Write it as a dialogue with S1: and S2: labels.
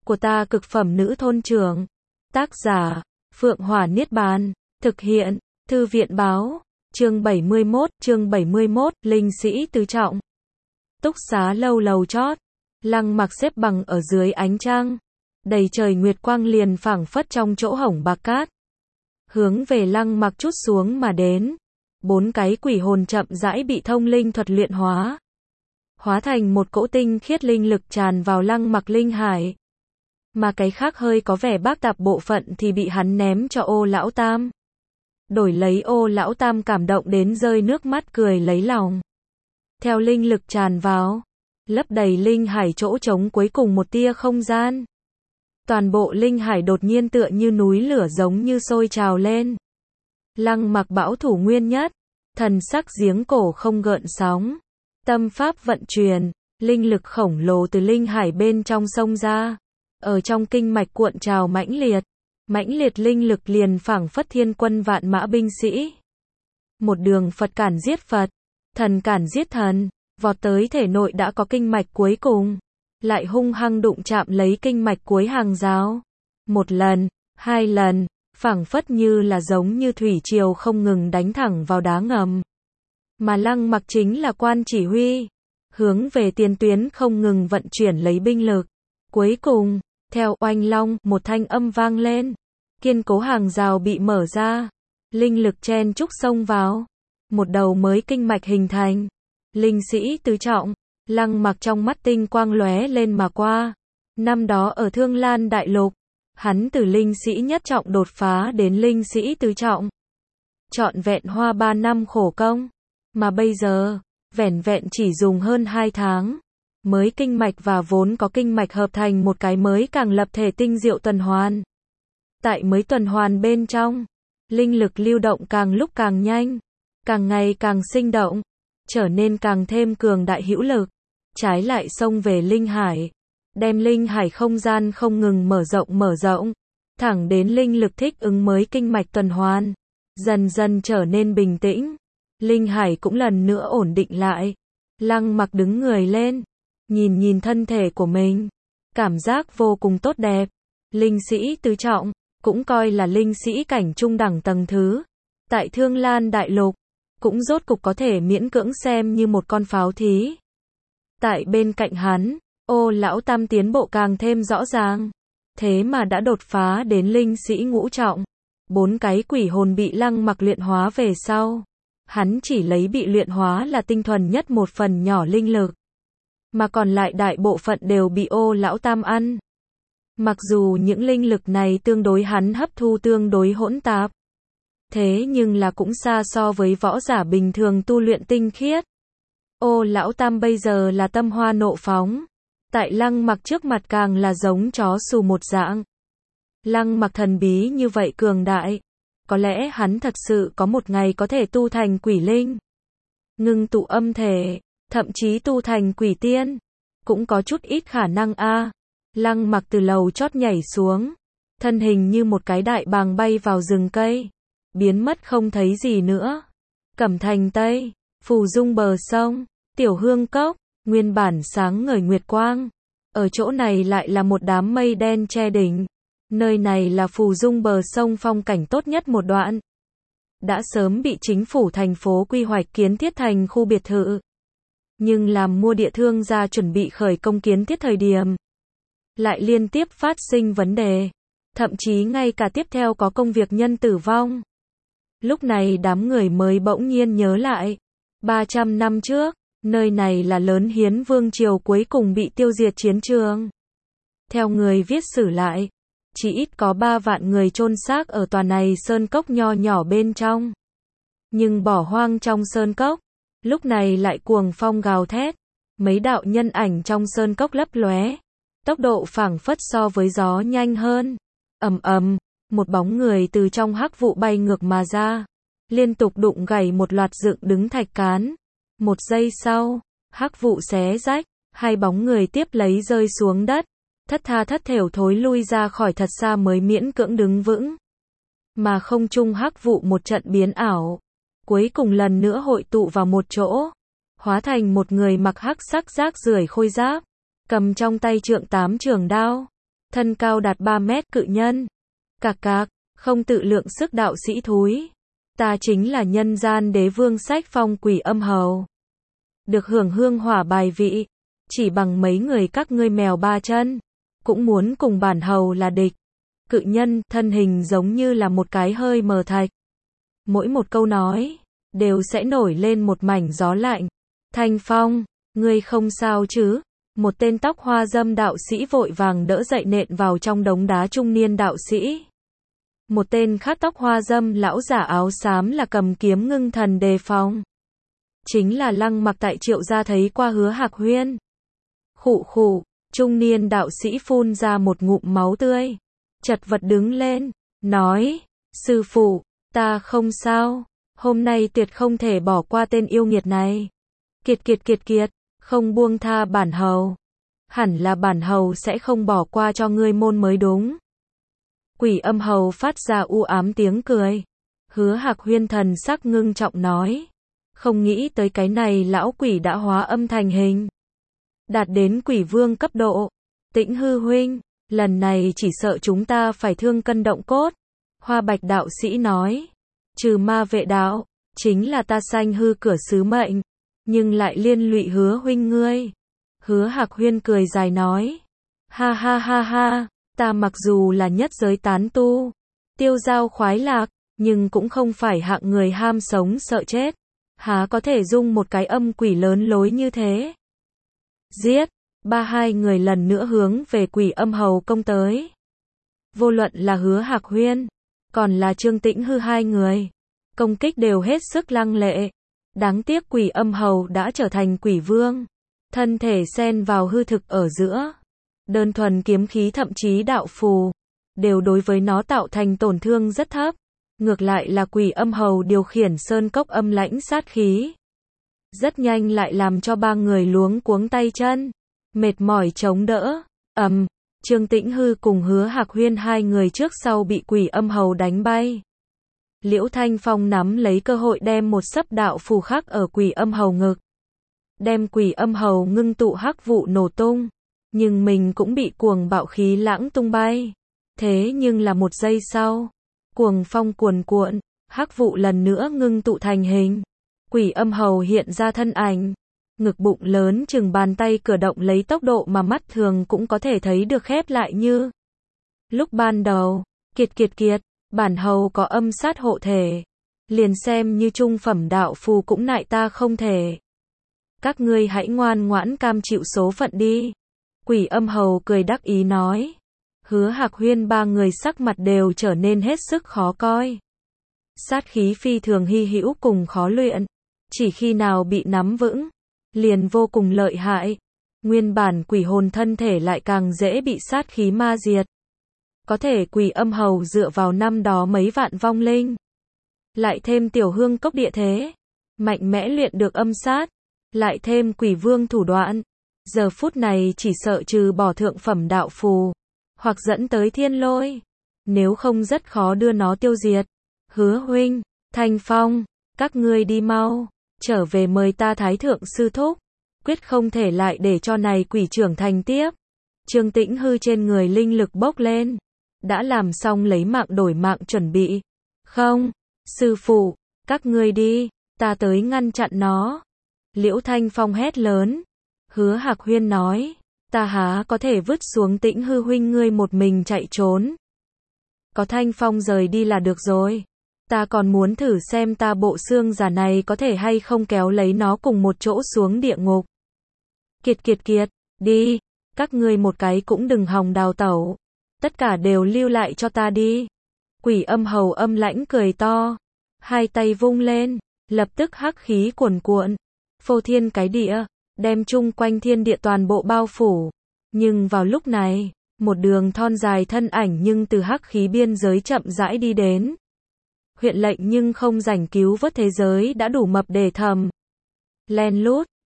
S1: của ta cực phẩm nữ thôn trưởng. Tác giả, Phượng Hỏa Niết Bàn. Thực hiện, Thư viện Báo. Chương 71, Linh sĩ tứ trọng. Túc xá lâu lầu chót. Lăng Mặc xếp bằng ở dưới ánh trăng. Đầy trời nguyệt quang liền phảng phất trong chỗ hổng bạc cát. Hướng về Lăng Mặc chút xuống mà đến. 4 cái quỷ hồn chậm rãi bị thông linh thuật luyện hóa. Hóa thành một cỗ tinh khiết linh lực tràn vào Lăng Mặc linh hải. Mà cái khác hơi có vẻ bác tạp bộ phận thì bị hắn ném cho Ô Lão Tam. Đổi lấy Ô Lão Tam cảm động đến rơi nước mắt cười lấy lòng. Theo linh lực tràn vào, lấp đầy linh hải chỗ trống cuối cùng một tia không gian. Toàn bộ linh hải đột nhiên tựa như núi lửa giống như sôi trào lên. Lăng Mặc bão thủ nguyên nhất, thần sắc giếng cổ không gợn sóng. Tâm pháp vận chuyển, linh lực khổng lồ từ linh hải bên trong sông ra. Ở trong kinh mạch cuộn trào mãnh liệt linh lực liền phảng phất thiên quân vạn mã binh sĩ. Một đường Phật cản giết Phật, thần cản giết thần, vọt tới thể nội đã có kinh mạch cuối cùng, lại hung hăng đụng chạm lấy kinh mạch cuối hàng rào. Một lần, 2 lần, phảng phất như là giống như thủy triều không ngừng đánh thẳng vào đá ngầm. Mà Lăng Mặc chính là quan chỉ huy, hướng về tiền tuyến không ngừng vận chuyển lấy binh lực. Cuối cùng, theo oanh long, một thanh âm vang lên. Kiên cố hàng rào bị mở ra. Linh lực chen chúc xông vào. Một đầu mới kinh mạch hình thành. Linh sĩ tứ trọng. Lăng Mặc trong mắt tinh quang lóe lên mà qua. Năm đó ở Thương Lan Đại Lục, hắn từ linh sĩ nhất trọng đột phá đến linh sĩ tứ trọng. Trọn vẹn hoa 3 năm khổ công. Mà bây giờ, vẻn vẹn chỉ dùng hơn 2 tháng. Mới kinh mạch và vốn có kinh mạch hợp thành một cái mới càng lập thể tinh diệu tuần hoàn. Tại mới tuần hoàn bên trong, linh lực lưu động càng lúc càng nhanh, càng ngày càng sinh động, trở nên càng thêm cường đại hữu lực. Trái lại xông về linh hải, đem linh hải không gian không ngừng mở rộng, thẳng đến linh lực thích ứng mới kinh mạch tuần hoàn, dần dần trở nên bình tĩnh. Linh hải cũng lần nữa ổn định lại. Lăng Mặc đứng người lên, nhìn thân thể của mình, cảm giác vô cùng tốt đẹp. Linh sĩ tứ trọng, cũng coi là linh sĩ cảnh trung đẳng tầng thứ. Tại Thương Lan Đại Lục, cũng rốt cục có thể miễn cưỡng xem như một con pháo thí. Tại bên cạnh hắn, Ô Lão Tam tiến bộ càng thêm rõ ràng. Thế mà đã đột phá đến linh sĩ ngũ trọng. 4 cái quỷ hồn bị Lăng Mặc luyện hóa về sau. Hắn chỉ lấy bị luyện hóa là tinh thuần nhất một phần nhỏ linh lực. Mà còn lại đại bộ phận đều bị Ô Lão Tam ăn. Mặc dù những linh lực này tương đối hắn hấp thu tương đối hỗn tạp. Thế nhưng là cũng xa so với võ giả bình thường tu luyện tinh khiết. Ô Lão Tam bây giờ là tâm hoa nộ phóng. Tại Lăng Mặc trước mặt càng là giống chó xù một dạng. Lăng Mặc thần bí như vậy cường đại. Có lẽ hắn thật sự có một ngày có thể tu thành quỷ linh. Ngưng tụ âm thể, thậm chí tu thành quỷ tiên. Cũng có chút ít khả năng a. Lăng Mặc từ lầu chót nhảy xuống. Thân hình như một cái đại bàng bay vào rừng cây. Biến mất không thấy gì nữa. Cẩm Thành Tây, Phù Dung bờ sông, Tiểu Hương Cốc, nguyên bản sáng ngời nguyệt quang. Ở chỗ này lại là một đám mây đen che đỉnh. Nơi này là Phù Dung bờ sông phong cảnh tốt nhất một đoạn. Đã sớm bị chính phủ thành phố quy hoạch kiến thiết thành khu biệt thự. Nhưng làm mua địa thương gia chuẩn bị khởi công kiến thiết thời điểm. Lại liên tiếp phát sinh vấn đề. Thậm chí ngay cả tiếp theo có công việc nhân tử vong. Lúc này đám người mới bỗng nhiên nhớ lại. 300 năm trước, nơi này là Lớn Hiến Vương Triều cuối cùng bị tiêu diệt chiến trường. Theo người viết sử lại, chỉ ít có 3 vạn người chôn xác ở tòa này sơn cốc nho nhỏ bên trong. Nhưng bỏ hoang trong sơn cốc, lúc này lại cuồng phong gào thét. Mấy đạo nhân ảnh trong sơn cốc lấp lóe. Tốc độ phảng phất so với gió nhanh hơn. Ầm ầm, một bóng người từ trong hắc vụ bay ngược mà ra. Liên tục đụng gãy một loạt dựng đứng thạch cán. Một giây sau, hắc vụ xé rách, 2 bóng người tiếp lấy rơi xuống đất. Thất tha thất thểu thối lui ra khỏi thật xa mới miễn cưỡng đứng vững. Mà không trung hắc vụ một trận biến ảo. Cuối cùng lần nữa hội tụ vào một chỗ. Hóa thành một người mặc hắc sắc rác rưởi khôi giáp. Cầm trong tay trượng 8 trường đao. thân cao đạt 3 mét cự nhân. Cạc cạc, không tự lượng sức đạo sĩ thúi. Ta chính là nhân gian đế vương sách phong Quỷ Âm Hầu. Được hưởng hương hỏa bài vị, chỉ bằng mấy người các ngươi mèo ba chân, cũng muốn cùng bản hầu là địch. Cự nhân, thân hình giống như là một cái hơi mờ thạch. Mỗi một câu nói, đều sẽ nổi lên một mảnh gió lạnh. Thanh Phong, ngươi không sao chứ? Một tên tóc hoa râm đạo sĩ vội vàng đỡ dậy nện vào trong đống đá trung niên đạo sĩ. Một tên khác tóc hoa râm lão giả áo xám là cầm kiếm ngưng thần đề phòng. Chính là Lăng Mặc tại Triệu gia thấy qua Hứa Hạc Huyên. Khụ khụ, trung niên đạo sĩ phun ra một ngụm máu tươi. Chật vật đứng lên, nói, sư phụ, ta không sao, hôm nay tuyệt không thể bỏ qua tên yêu nghiệt này. Kiệt, không buông tha bản hầu. Hẳn là bản hầu sẽ không bỏ qua cho ngươi môn mới đúng. Quỷ Âm Hầu phát ra u ám tiếng cười. Hứa Hạc Huyên thần sắc ngưng trọng nói, không nghĩ tới cái này lão quỷ đã hóa âm thành hình, đạt đến quỷ vương cấp độ. Tĩnh Hư huynh, lần này chỉ sợ chúng ta phải thương cân động cốt. Hoa Bạch đạo sĩ nói, trừ ma vệ đạo, chính là ta sanh hư cửa sứ mệnh, nhưng lại liên lụy Hứa huynh ngươi. Hứa Hạc Huyên cười dài nói, ha ha ha ha, ta mặc dù là nhất giới tán tu, tiêu dao khoái lạc, nhưng cũng không phải hạng người ham sống sợ chết. Há có thể dung một cái âm quỷ lớn lối như thế. Giết! Hai người lần nữa hướng về Quỷ Âm Hầu công tới. Vô luận là Hứa Hạc Huyên, còn là Trương Tĩnh Hư hai người, công kích đều hết sức lăng lệ. Đáng tiếc Quỷ Âm Hầu đã trở thành quỷ vương, thân thể xen vào hư thực ở giữa. Đơn thuần kiếm khí thậm chí đạo phù, đều đối với nó tạo thành tổn thương rất thấp. Ngược lại là Quỷ Âm Hầu điều khiển sơn cốc âm lãnh sát khí, rất nhanh lại làm cho ba người luống cuống tay chân, mệt mỏi chống đỡ. Trương Tĩnh Hư cùng Hứa Hạc Huyên hai người trước sau bị Quỷ Âm Hầu đánh bay. Liễu Thanh Phong nắm lấy cơ hội đem một sấp đạo phù khắc ở Quỷ Âm Hầu ngực, đem Quỷ Âm Hầu ngưng tụ hắc vụ nổ tung, nhưng mình cũng bị cuồng bạo khí lãng tung bay. Thế nhưng là một giây sau, cuồng phong cuồn cuộn, hắc vụ lần nữa ngưng tụ thành hình. Quỷ Âm Hầu hiện ra thân ảnh, ngực bụng lớn chừng bàn tay cử động lấy tốc độ mà mắt thường cũng có thể thấy được khép lại như lúc ban đầu. Kiệt, bản hầu có âm sát hộ thể, liền xem như trung phẩm đạo phù cũng nại ta không thể. Các ngươi hãy ngoan ngoãn cam chịu số phận đi. Quỷ Âm Hầu cười đắc ý nói. Hứa Hạc Huyên ba người sắc mặt đều trở nên hết sức khó coi. Sát khí phi thường hy hữu cùng khó luyện, chỉ khi nào bị nắm vững, liền vô cùng lợi hại. Nguyên bản quỷ hồn thân thể lại càng dễ bị sát khí ma diệt. Có thể Quỷ Âm Hầu dựa vào năm đó mấy vạn vong linh, lại thêm tiểu hương cốc địa thế, mạnh mẽ luyện được âm sát, lại thêm quỷ vương thủ đoạn, giờ phút này chỉ sợ trừ bỏ thượng phẩm đạo phù, hoặc dẫn tới thiên lôi, nếu không rất khó đưa nó tiêu diệt. Hứa huynh, Thanh Phong, các ngươi đi mau, trở về mời ta Thái Thượng sư thúc, quyết không thể lại để cho này quỷ trưởng thành tiếp. Trương Tĩnh Hư trên người linh lực bốc lên, đã làm xong lấy mạng đổi mạng chuẩn bị. Không, sư phụ, các ngươi đi, ta tới ngăn chặn nó. Liễu Thanh Phong hét lớn. Hứa Hạc Huyên nói, ta há có thể vứt xuống Tĩnh Hư huynh ngươi một mình chạy trốn. Có Thanh Phong rời đi là được rồi. Ta còn muốn thử xem ta bộ xương giả này có thể hay không kéo lấy nó cùng một chỗ xuống địa ngục. Kiệt, đi, các ngươi một cái cũng đừng hòng đào tẩu. Tất cả đều lưu lại cho ta đi. Quỷ Âm Hầu âm lãnh cười to, hai tay vung lên, lập tức hắc khí cuồn cuộn, phô thiên cái địa, đem chung quanh thiên địa toàn bộ bao phủ. Nhưng vào lúc này, một đường thon dài thân ảnh nhưng từ hắc khí biên giới chậm rãi đi đến. Huyện lệnh nhưng không rảnh cứu vớt thế giới đã đủ mập để thầm. Len lút,